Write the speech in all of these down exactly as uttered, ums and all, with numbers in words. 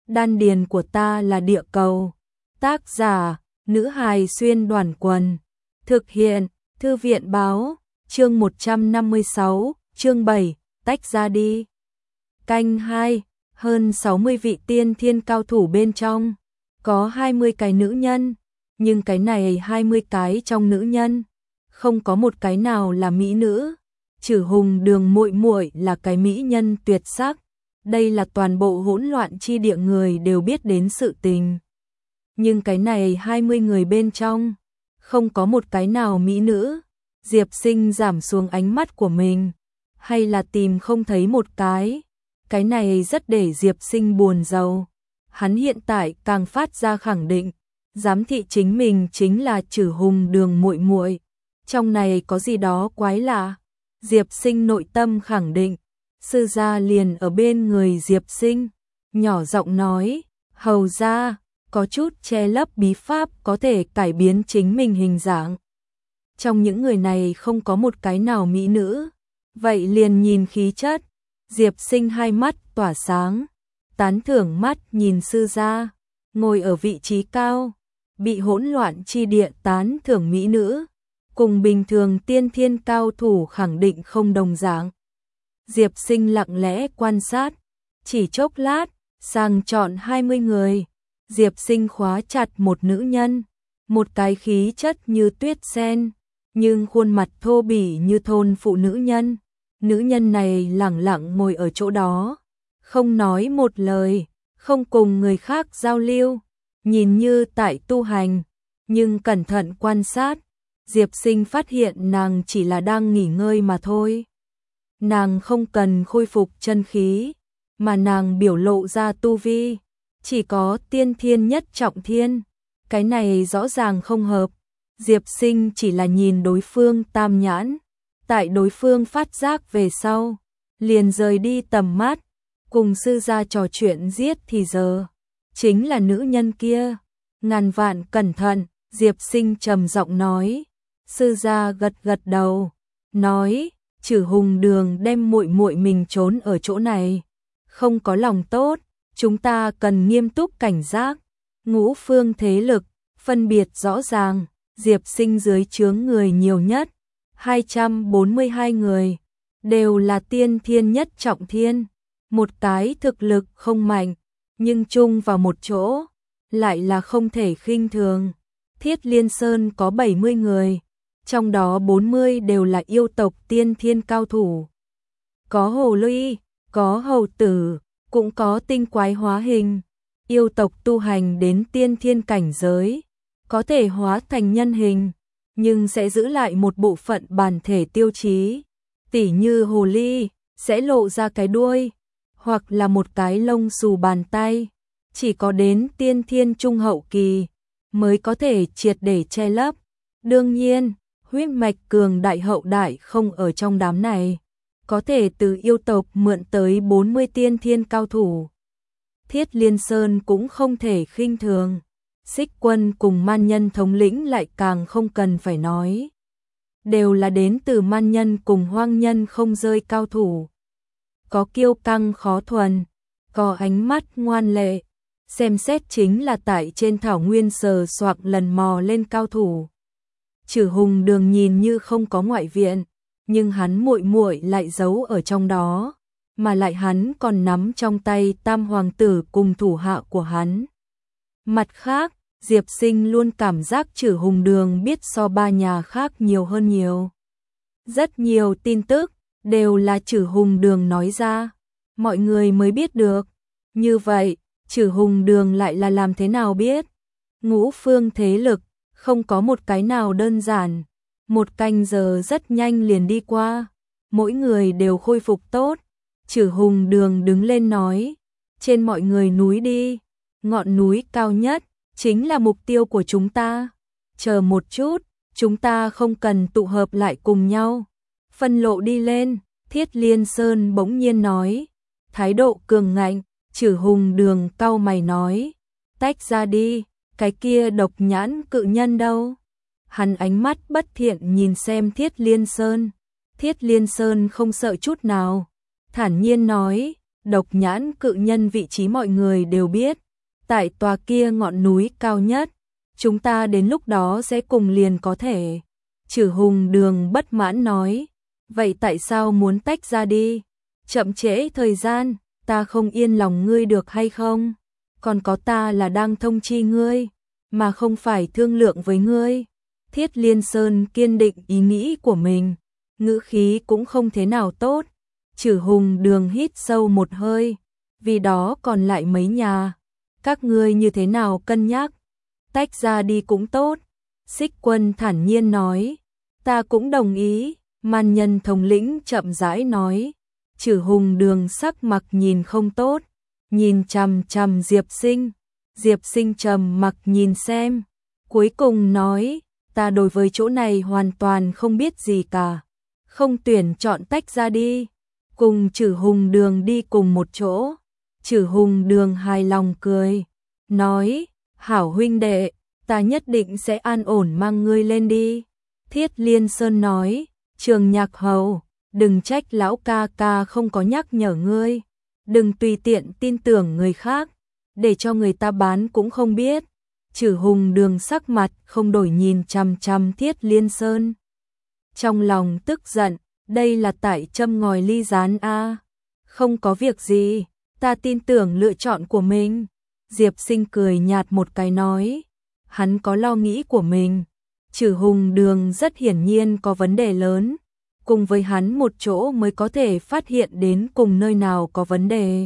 Đan điền của ta là địa cầu. Tác giả, nữ hài xuyên đoàn quần. Thực hiện, thư viện báo, chương một trăm năm mươi sáu, chương bảy, tách ra đi. Canh hai, hơn sáu mươi vị tiên thiên cao thủ bên trong, có hai mươi cái nữ nhân, nhưng cái này hai mươi cái trong nữ nhân, không có một cái nào là mỹ nữ. Trừ Hùng Đường muội muội là cái mỹ nhân tuyệt sắc, đây là toàn bộ hỗn loạn chi địa người đều biết đến sự tình. Nhưng cái này hai mươi người bên trong, không có một cái nào mỹ nữ. Diệp Sinh giảm xuống ánh mắt của mình, hay là tìm không thấy một cái. Cái này rất để Diệp Sinh buồn rầu. Hắn hiện tại càng phát ra khẳng định, giám thị chính mình chính là Trừ Hùng Đường muội muội. Trong này có gì đó quái lạ. Diệp Sinh nội tâm khẳng định. Sư gia liền ở bên người Diệp Sinh, nhỏ giọng nói, hầu gia, có chút che lấp bí pháp có thể cải biến chính mình hình dạng. Trong những người này không có một cái nào mỹ nữ, vậy liền nhìn khí chất. Diệp Sinh hai mắt tỏa sáng, tán thưởng mắt nhìn sư gia, ngồi ở vị trí cao, bị hỗn loạn chi địa tán thưởng mỹ nữ, cùng bình thường tiên thiên cao thủ khẳng định không đồng dạng. Diệp Sinh lặng lẽ quan sát, chỉ chốc lát, sàng chọn hai mươi người. Diệp Sinh khóa chặt một nữ nhân, một cái khí chất như tuyết sen, nhưng khuôn mặt thô bỉ như thôn phụ nữ nhân. Nữ nhân này lẳng lặng ngồi ở chỗ đó, không nói một lời, không cùng người khác giao lưu, nhìn như tại tu hành, nhưng cẩn thận quan sát, Diệp Sinh phát hiện nàng chỉ là đang nghỉ ngơi mà thôi. Nàng không cần khôi phục chân khí, mà nàng biểu lộ ra tu vi, chỉ có tiên thiên nhất trọng thiên. Cái này rõ ràng không hợp. Diệp Sinh chỉ là nhìn đối phương tam nhãn, tại đối phương phát giác về sau, liền rời đi tầm mắt, cùng sư gia trò chuyện giết thì giờ. Chính là nữ nhân kia. Ngàn vạn cẩn thận, Diệp Sinh trầm giọng nói. Sư gia gật gật đầu, nói, Trừ Hùng Đường đem muội muội mình trốn ở chỗ này, không có lòng tốt, chúng ta cần nghiêm túc cảnh giác. Ngũ phương thế lực, phân biệt rõ ràng, Diệp Sinh dưới trướng người nhiều nhất, hai trăm bốn mươi hai người, đều là tiên thiên nhất trọng thiên, một cái thực lực không mạnh, nhưng chung vào một chỗ, lại là không thể khinh thường. Thiết Liên Sơn có bảy mươi người, trong đó bốn mươi đều là yêu tộc tiên thiên cao thủ. Có hồ ly, có hầu tử, cũng có tinh quái hóa hình. Yêu tộc tu hành đến tiên thiên cảnh giới, có thể hóa thành nhân hình, nhưng sẽ giữ lại một bộ phận bản thể tiêu chí. Tỉ như hồ ly, sẽ lộ ra cái đuôi, hoặc là một cái lông xù bàn tay. Chỉ có đến tiên thiên trung hậu kỳ, mới có thể triệt để che lấp. Đương nhiên, huyết mạch cường đại hậu đại không ở trong đám này, có thể từ yêu tộc mượn tới bốn mươi tiên thiên cao thủ. Thiết Liên Sơn cũng không thể khinh thường, Xích Quân cùng man nhân thống lĩnh lại càng không cần phải nói. Đều là đến từ man nhân cùng hoang nhân không rơi cao thủ. Có kiêu căng khó thuần, có ánh mắt ngoan lệ, xem xét chính là tại trên thảo nguyên sờ soạc lần mò lên cao thủ. Trừ Hùng Đường nhìn như không có ngoại viện, nhưng hắn muội muội lại giấu ở trong đó, mà lại hắn còn nắm trong tay tam hoàng tử cùng thủ hạ của hắn. Mặt khác, Diệp Sinh luôn cảm giác Trừ Hùng Đường biết so ba nhà khác nhiều hơn nhiều. Rất nhiều tin tức đều là Trừ Hùng Đường nói ra, mọi người mới biết được. Như vậy, Trừ Hùng Đường lại là làm thế nào biết? Ngũ phương thế lực, không có một cái nào đơn giản. Một canh giờ rất nhanh liền đi qua, mỗi người đều khôi phục tốt. Trừ Hùng Đường đứng lên nói, trên mọi người núi đi, ngọn núi cao nhất, chính là mục tiêu của chúng ta. Chờ một chút, chúng ta không cần tụ hợp lại cùng nhau. Phân lộ đi lên, Thiết Liên Sơn bỗng nhiên nói, thái độ cường ngạnh. Trừ Hùng Đường cau mày nói, tách ra đi, cái kia độc nhãn cự nhân đâu? Hắn ánh mắt bất thiện nhìn xem Thiết Liên Sơn. Thiết Liên Sơn không sợ chút nào, thản nhiên nói, Độc Nhãn Cự Nhân vị trí mọi người đều biết, tại tòa kia ngọn núi cao nhất, chúng ta đến lúc đó sẽ cùng liền có thể. Chử Hùng Đường bất mãn nói, vậy tại sao muốn tách ra đi? Chậm trễ thời gian, ta không yên lòng ngươi được hay không? Còn có ta là đang thông chi ngươi, mà không phải thương lượng với ngươi. Thiết Liên Sơn kiên định ý nghĩ của mình, ngữ khí cũng không thế nào tốt. Chử Hùng Đường hít sâu một hơi, vì đó còn lại mấy nhà, các ngươi như thế nào cân nhắc? Tách ra đi cũng tốt. Xích Quân thản nhiên nói, ta cũng đồng ý. Man Nhân thống lĩnh chậm rãi nói. Chử Hùng Đường sắc mặt nhìn không tốt, nhìn chằm chằm Diệp Sinh. Diệp Sinh trầm mặc nhìn xem, cuối cùng nói, ta đối với chỗ này hoàn toàn không biết gì cả, không tuyển chọn tách ra đi, cùng Chử Hùng Đường đi cùng một chỗ. Chử Hùng Đường hài lòng cười, nói, hảo huynh đệ, ta nhất định sẽ an ổn mang ngươi lên đi. Thiết Liên Sơn nói, Trường Nhạc Hầu, đừng trách lão ca ca không có nhắc nhở ngươi, đừng tùy tiện tin tưởng người khác, để cho người ta bán cũng không biết. Chử Hùng Đường sắc mặt không đổi nhìn chằm chằm Thiết Liên Sơn. Trong lòng tức giận, đây là tại châm ngòi ly gián a. Không có việc gì, ta tin tưởng lựa chọn của mình. Diệp Sinh cười nhạt một cái nói, hắn có lo nghĩ của mình. Chử Hùng Đường rất hiển nhiên có vấn đề lớn, cùng với hắn một chỗ mới có thể phát hiện đến cùng nơi nào có vấn đề.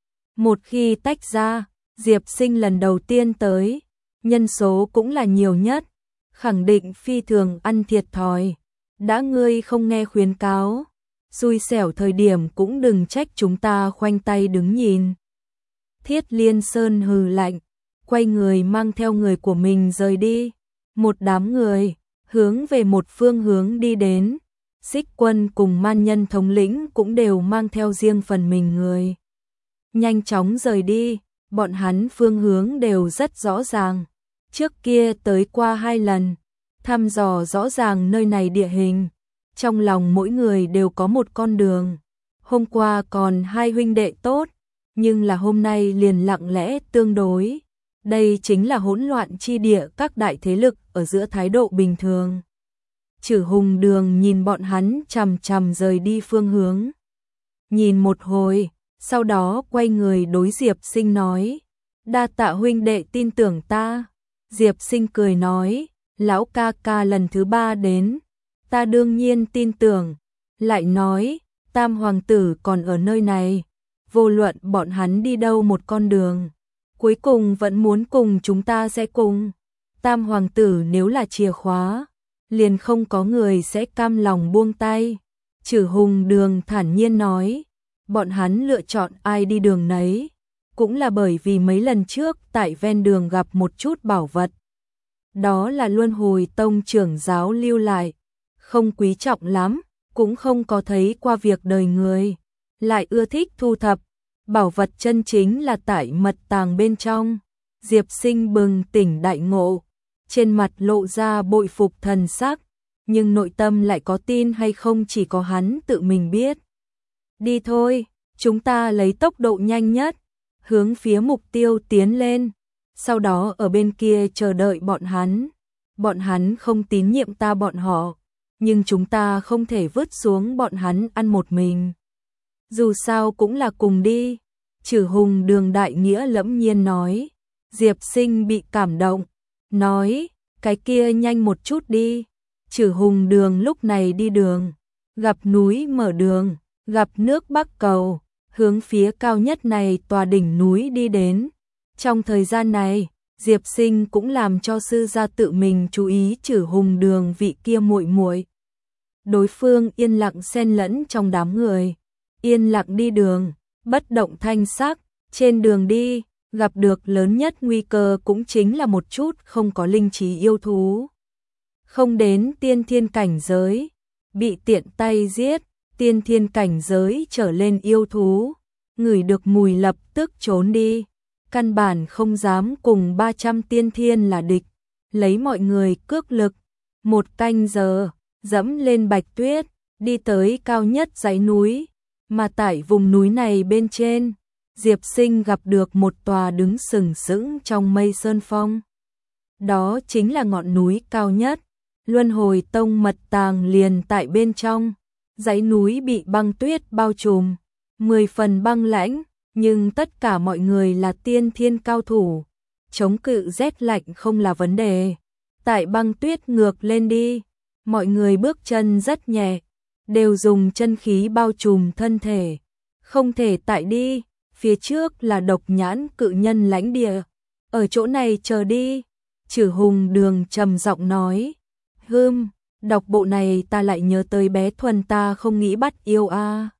Một khi tách ra, Diệp Sinh lần đầu tiên tới, nhân số cũng là nhiều nhất, khẳng định phi thường ăn thiệt thòi. Đã ngươi không nghe khuyến cáo, xui xẻo thời điểm cũng đừng trách chúng ta khoanh tay đứng nhìn. Thiết Liên Sơn hừ lạnh, quay người mang theo người của mình rời đi. Một đám người hướng về một phương hướng đi đến. Xích Quân cùng Man Nhân thống lĩnh cũng đều mang theo riêng phần mình người, nhanh chóng rời đi. Bọn hắn phương hướng đều rất rõ ràng, trước kia tới qua hai lần, thăm dò rõ ràng nơi này địa hình, trong lòng mỗi người đều có một con đường. Hôm qua còn hai huynh đệ tốt, nhưng là hôm nay liền lặng lẽ tương đối. Đây chính là hỗn loạn chi địa, các đại thế lực ở giữa thái độ bình thường. Chử Hùng Đường nhìn bọn hắn chằm chằm rời đi phương hướng, nhìn một hồi, sau đó quay người đối Diệp Sinh nói, đa tạ huynh đệ tin tưởng ta. Diệp Sinh cười nói, lão ca ca lần thứ ba đến, ta đương nhiên tin tưởng. Lại nói, Tam Hoàng tử còn ở nơi này, vô luận bọn hắn đi đâu một con đường, cuối cùng vẫn muốn cùng chúng ta sẽ cùng. Tam Hoàng tử nếu là chìa khóa, liền không có người sẽ cam lòng buông tay. Chử Hùng Đường thản nhiên nói, bọn hắn lựa chọn ai đi đường nấy, cũng là bởi vì mấy lần trước tại ven đường gặp một chút bảo vật. Đó là Luân Hồi Tông trưởng giáo lưu lại, không quý trọng lắm, cũng không có thấy qua việc đời người, lại ưa thích thu thập. Bảo vật chân chính là tại mật tàng bên trong. Diệp Sinh bừng tỉnh đại ngộ, trên mặt lộ ra bội phục thần sắc, nhưng nội tâm lại có tin hay không chỉ có hắn tự mình biết. Đi thôi, chúng ta lấy tốc độ nhanh nhất, hướng phía mục tiêu tiến lên, sau đó ở bên kia chờ đợi bọn hắn. Bọn hắn không tín nhiệm ta bọn họ, nhưng chúng ta không thể vứt xuống bọn hắn ăn một mình. Dù sao cũng là cùng đi. Chử Hùng Đường đại nghĩa lẫm nhiên nói. Diệp Sinh bị cảm động, nói, cái kia nhanh một chút đi. Chử Hùng Đường lúc này đi đường, gặp núi mở đường, gặp nước Bắc Cầu, hướng phía cao nhất này tòa đỉnh núi đi đến. Trong thời gian này, Diệp Sinh cũng làm cho sư gia tự mình chú ý Chử Hùng Đường vị kia muội muội. Đối phương yên lặng xen lẫn trong đám người, yên lặng đi đường, bất động thanh sắc. Trên đường đi, gặp được lớn nhất nguy cơ cũng chính là một chút không có linh trí yêu thú. Không đến tiên thiên cảnh giới, bị tiện tay giết. Tiên thiên cảnh giới trở lên yêu thú, ngửi được mùi lập tức trốn đi, căn bản không dám cùng ba trăm tiên thiên là địch. Lấy mọi người cước lực, một canh giờ, dẫm lên bạch tuyết, đi tới cao nhất dãy núi. Mà tại vùng núi này bên trên, Diệp Sinh gặp được một tòa đứng sừng sững trong mây sơn phong. Đó chính là ngọn núi cao nhất, Luân Hồi Tông mật tàng liền tại bên trong. Dãy núi bị băng tuyết bao trùm, mười phần băng lãnh, nhưng tất cả mọi người là tiên thiên cao thủ, chống cự rét lạnh không là vấn đề. Tại băng tuyết ngược lên đi, mọi người bước chân rất nhẹ, đều dùng chân khí bao trùm thân thể, không thể tại đi, phía trước là độc nhãn cự nhân lãnh địa, ở chỗ này chờ đi. Chử Hùng Đường trầm giọng nói, hưm, đọc bộ này ta lại nhớ tới bé Thuần ta không nghĩ bắt yêu a.